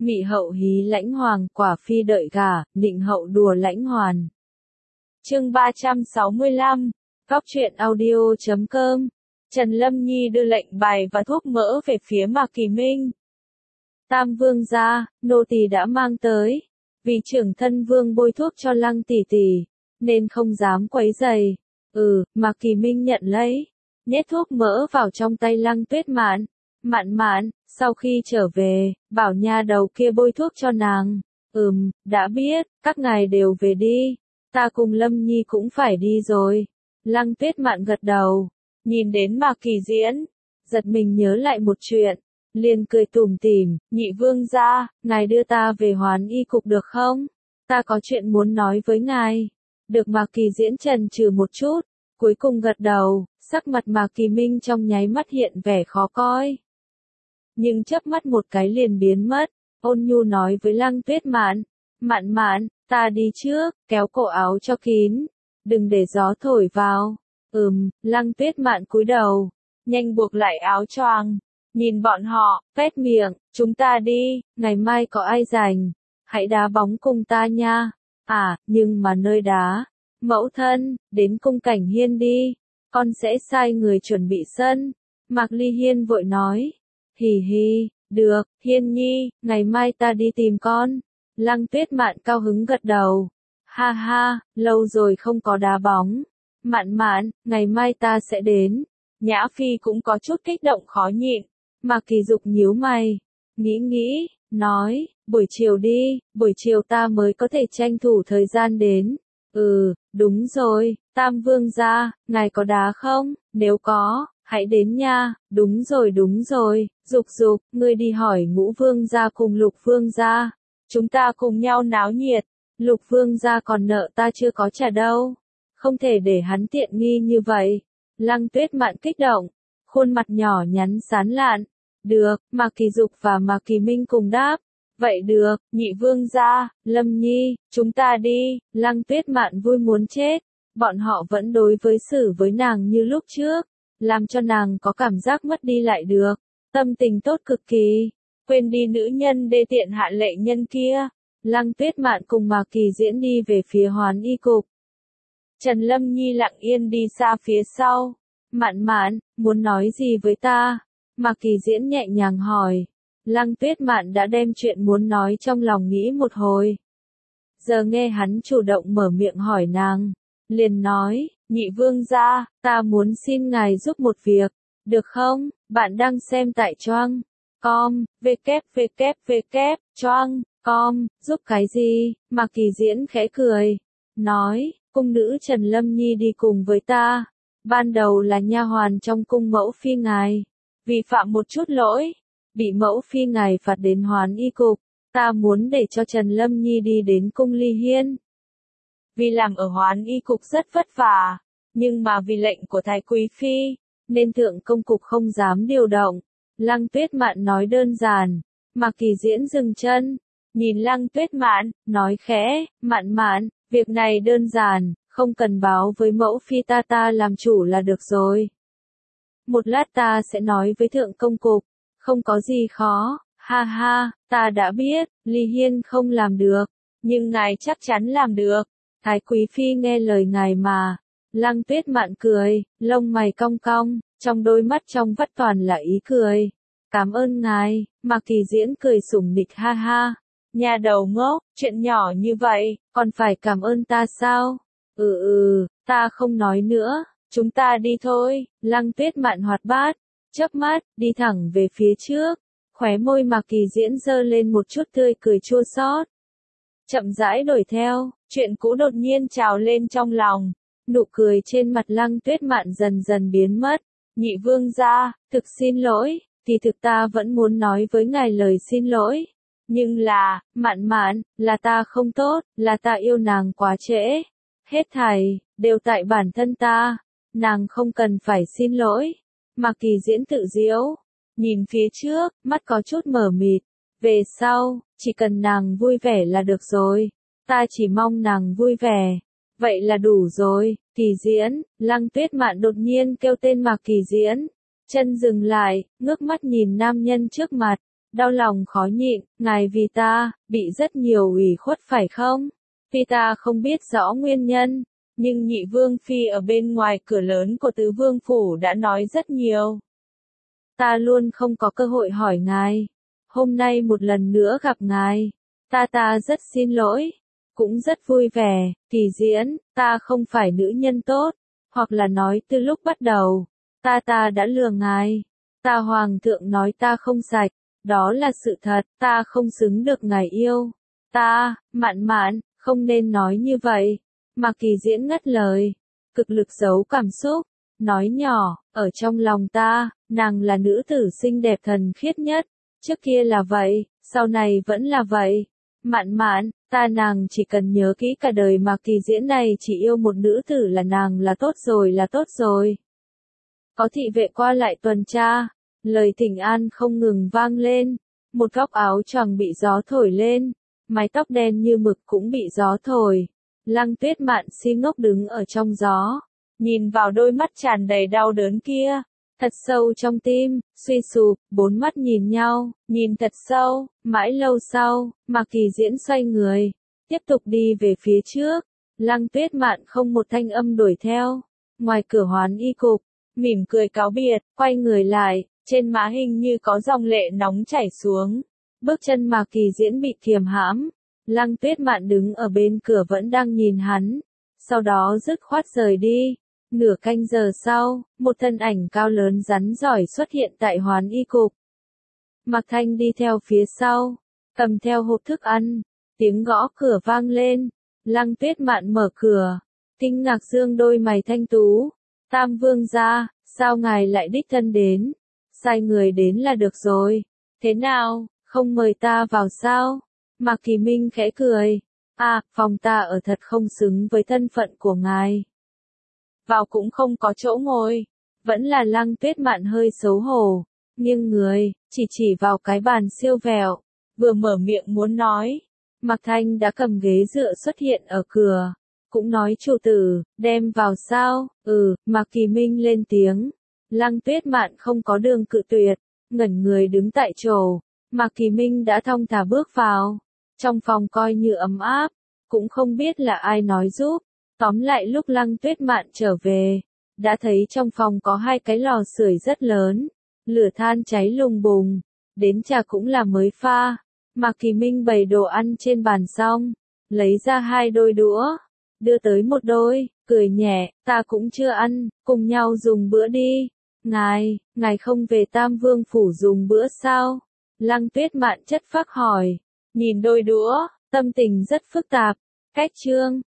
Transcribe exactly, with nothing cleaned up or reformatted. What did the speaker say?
Mị hậu hí lãnh hoàng, quả phi đợi gả, nịnh hậu đùa lãnh hoàn. Chương ba trăm sáu mươi lăm, Góc truyện audio chấm com. Trần Lâm Nhi đưa lệnh bài và thuốc mỡ về phía Mạc Kỳ Minh. Tam vương gia, nô tỳ đã mang tới. Vì trưởng thân vương bôi thuốc cho Lăng tỷ tỷ, nên không dám quấy rầy. Ừ, Mạc Kỳ Minh nhận lấy, nhét thuốc mỡ vào trong tay Lăng Tuyết Mạn. Mạn Mạn, sau khi trở về, bảo nha đầu kia bôi thuốc cho nàng. Ừm, đã biết, các ngài đều về đi. Ta cùng Lâm Nhi cũng phải đi rồi. Lăng Tuyết Mạn gật đầu, nhìn đến Mạc Kỳ Diễn, giật mình nhớ lại một chuyện, liền cười tủm tỉm, nhị vương gia, ngài đưa ta về Hoán Y cục được không? Ta có chuyện muốn nói với ngài. Được. Mạc Kỳ Diễn chần chừ một chút, cuối cùng gật đầu, sắc mặt Mạc Kỳ Minh trong nháy mắt hiện vẻ khó coi. Nhưng chớp mắt một cái liền biến mất, ôn nhu nói với Lăng Tuyết Mạn, Mạn Mạn, ta đi trước, kéo cổ áo cho kín, đừng để gió thổi vào. Ừm, Lăng Tuyết Mạn cúi đầu, nhanh buộc lại áo choàng, nhìn bọn họ, phét miệng, chúng ta đi, ngày mai có ai rảnh, hãy đá bóng cùng ta nha. À, nhưng mà nơi đá, mẫu thân, đến cung Cảnh Hiên đi, con sẽ sai người chuẩn bị sân. Mạc Ly Hiên vội nói, hì hì, được, Hiên nhi, ngày mai ta đi tìm con. Lăng Tuyết Mạn cao hứng gật đầu, ha ha, lâu rồi không có đá bóng. Mạn Mạn, ngày mai ta sẽ đến. Nhã Phi cũng có chút kích động khó nhịn. Mạc Kỳ Dục nhíu mày, nghĩ nghĩ, nói, buổi chiều đi, buổi chiều ta mới có thể tranh thủ thời gian đến. Ừ, đúng rồi, Tam vương gia, ngài có đá không? Nếu có, hãy đến nha. Đúng rồi đúng rồi, Dục Dục, ngươi đi hỏi Ngũ vương gia cùng Lục vương gia, chúng ta cùng nhau náo nhiệt. Lục vương gia còn nợ ta chưa có trả đâu, không thể để hắn tiện nghi như vậy. Lăng Tuyết Mạn kích động, khuôn mặt nhỏ nhắn sán lạn. Được, Mạc Kỳ Dục và Mạc Kỳ Minh cùng đáp. Vậy được, nhị vương gia, Lâm Nhi, chúng ta đi. Lăng Tuyết Mạn vui muốn chết, bọn họ vẫn đối với xử với nàng như lúc trước, làm cho nàng có cảm giác mất đi lại được, tâm tình tốt cực kỳ, quên đi nữ nhân đê tiện hạ lệ nhân kia. Lăng Tuyết Mạn cùng Mạc Kỳ Diễn đi về phía Hoán Y cục. Trần Lâm Nhi lặng yên đi xa phía sau. Mạn Mạn, muốn nói gì với ta? Mạc Kỳ Diễn nhẹ nhàng hỏi. Lăng Tuyết Mạn đã đem chuyện muốn nói trong lòng nghĩ một hồi. Giờ nghe hắn chủ động mở miệng hỏi nàng, liền nói, nhị vương gia, ta muốn xin ngài giúp một việc, được không? Bạn đang xem tại choang com, www, choang com, giúp cái gì? Mạc Kỳ Diễn khẽ cười, nói, cung nữ Trần Lâm Nhi đi cùng với ta, ban đầu là nha hoàn trong cung mẫu phi ngài, vì phạm một chút lỗi, bị mẫu phi ngài phạt đến Hoán Y cục, ta muốn để cho Trần Lâm Nhi đi đến cung Ly Hiên. Vì làm ở Hoán Y cục rất vất vả, nhưng mà vì lệnh của Thái Quý Phi, nên thượng công cục không dám điều động. Lăng Tuyết Mạn nói đơn giản. Mạc Kỳ Diễn dừng chân, nhìn Lăng Tuyết Mạn, nói khẽ, Mạn Mạn, việc này đơn giản, không cần báo với mẫu phi ta, ta làm chủ là được rồi. Một lát ta sẽ nói với thượng công cục, không có gì khó, ha ha, ta đã biết, Ly Hiên không làm được, nhưng ngài chắc chắn làm được. Thái Quý Phi nghe lời ngài mà. Lăng Tuyết Mạn cười, lông mày cong cong, trong đôi mắt trong vắt toàn là ý cười. Cảm ơn ngài. Mạc Kỳ Diễn cười sủng nịch, ha ha. Nhà đầu ngốc, chuyện nhỏ như vậy, còn phải cảm ơn ta sao? Ừ ừ, ta không nói nữa, chúng ta đi thôi. Lăng Tuyết Mạn hoạt bát, chớp mắt, đi thẳng về phía trước. Khóe môi Mạc Kỳ Diễn giơ lên một chút tươi cười chua xót. Chậm rãi đuổi theo, chuyện cũ đột nhiên trào lên trong lòng. Nụ cười trên mặt Lăng Tuyết Mạn dần dần biến mất. Nhị vương gia, thực xin lỗi, thì thực ta vẫn muốn nói với ngài lời xin lỗi. Nhưng là, Mạn Mạn, là ta không tốt, là ta yêu nàng quá trễ. Hết thảy, đều tại bản thân ta. Nàng không cần phải xin lỗi. Mạc Kỳ Diễn tự giễu, nhìn phía trước, mắt có chút mờ mịt. Về sau, chỉ cần nàng vui vẻ là được rồi. Ta chỉ mong nàng vui vẻ. Vậy là đủ rồi. Kỳ Diễn. Lăng Tuyết Mạn đột nhiên kêu tên Mạc Kỳ Diễn. Chân dừng lại, ngước mắt nhìn nam nhân trước mặt. đau lòng khó nhịn, ngài vì ta, bị rất nhiều ủy khuất phải không? Tuy ta không biết rõ nguyên nhân, nhưng nhị vương phi ở bên ngoài cửa lớn của tứ vương phủ đã nói rất nhiều. Ta luôn không có cơ hội hỏi ngài. Hôm nay một lần nữa gặp ngài, ta ta rất xin lỗi, cũng rất vui vẻ, Kỳ Diễn, ta không phải nữ nhân tốt, hoặc là nói từ lúc bắt đầu, ta ta đã lừa ngài. Ta hoàng thượng nói ta không sạch, đó là sự thật, ta không xứng được ngài yêu. Ta, Mạn Mạn, không nên nói như vậy. Mà Kỳ Diễn ngắt lời, cực lực giấu cảm xúc, nói nhỏ, ở trong lòng ta, nàng là nữ tử xinh đẹp thần khiết nhất, trước kia là vậy, sau này vẫn là vậy. Mạn Mạn, ta nàng chỉ cần nhớ kỹ cả đời mà Kỳ Diễn này chỉ yêu một nữ tử là nàng là tốt rồi là tốt rồi. Có thị vệ qua lại tuần tra, lời thỉnh an không ngừng vang lên, một góc áo choàng bị gió thổi lên, mái tóc đen như mực cũng bị gió thổi. Lăng Tuyết Mạn si ngốc đứng ở trong gió, nhìn vào đôi mắt tràn đầy đau đớn kia, thật sâu trong tim, suy sụp, bốn mắt nhìn nhau, nhìn thật sâu, mãi lâu sau, mà Kỳ Diễn xoay người, tiếp tục đi về phía trước, Lăng Tuyết Mạn không một thanh âm đuổi theo, ngoài cửa Hoán Y cục, mỉm cười cáo biệt, quay người lại, trên má hình như có dòng lệ nóng chảy xuống, bước chân mà Kỳ Diễn bị kiềm hãm. Lăng Tuyết Mạn đứng ở bên cửa vẫn đang nhìn hắn, sau đó dứt khoát rời đi. Nửa canh giờ sau, một thân ảnh cao lớn rắn giỏi xuất hiện tại Hoán Y cục. Mạc Thanh đi theo phía sau, cầm theo hộp thức ăn, tiếng gõ cửa vang lên, Lăng Tuyết Mạn mở cửa, kinh ngạc dương đôi mày thanh tú, Tam vương gia, sao ngài lại đích thân đến, sai người đến là được rồi, thế nào, không mời ta vào sao? Mạc Kỳ Minh khẽ cười, à, phòng ta ở thật không xứng với thân phận của ngài. Vào cũng không có chỗ ngồi, vẫn là Lăng Tuyết Mạn hơi xấu hổ, nghiêng người, chỉ chỉ vào cái bàn siêu vẹo, vừa mở miệng muốn nói. Mạc Thanh đã cầm ghế dựa xuất hiện ở cửa, cũng nói chủ tử, đem vào sao, ừ, Mạc Kỳ Minh lên tiếng. Lăng Tuyết Mạn không có đường cự tuyệt, ngẩn người đứng tại chỗ, Mạc Kỳ Minh đã thong thả bước vào. Trong phòng coi như ấm áp, cũng không biết là ai nói giúp. Tóm lại lúc Lăng Tuyết Mạn trở về, đã thấy trong phòng có hai cái lò sưởi rất lớn, lửa than cháy lùng bùng, đến trà cũng là mới pha. Mạc Kỳ Minh bày đồ ăn trên bàn xong, lấy ra hai đôi đũa, đưa tới một đôi, cười nhẹ, ta cũng chưa ăn, cùng nhau dùng bữa đi. Ngài, ngài không về Tam Vương Phủ dùng bữa sao? Lăng Tuyết Mạn chất phác hỏi. Nhìn đôi đũa, tâm tình rất phức tạp. Cách chương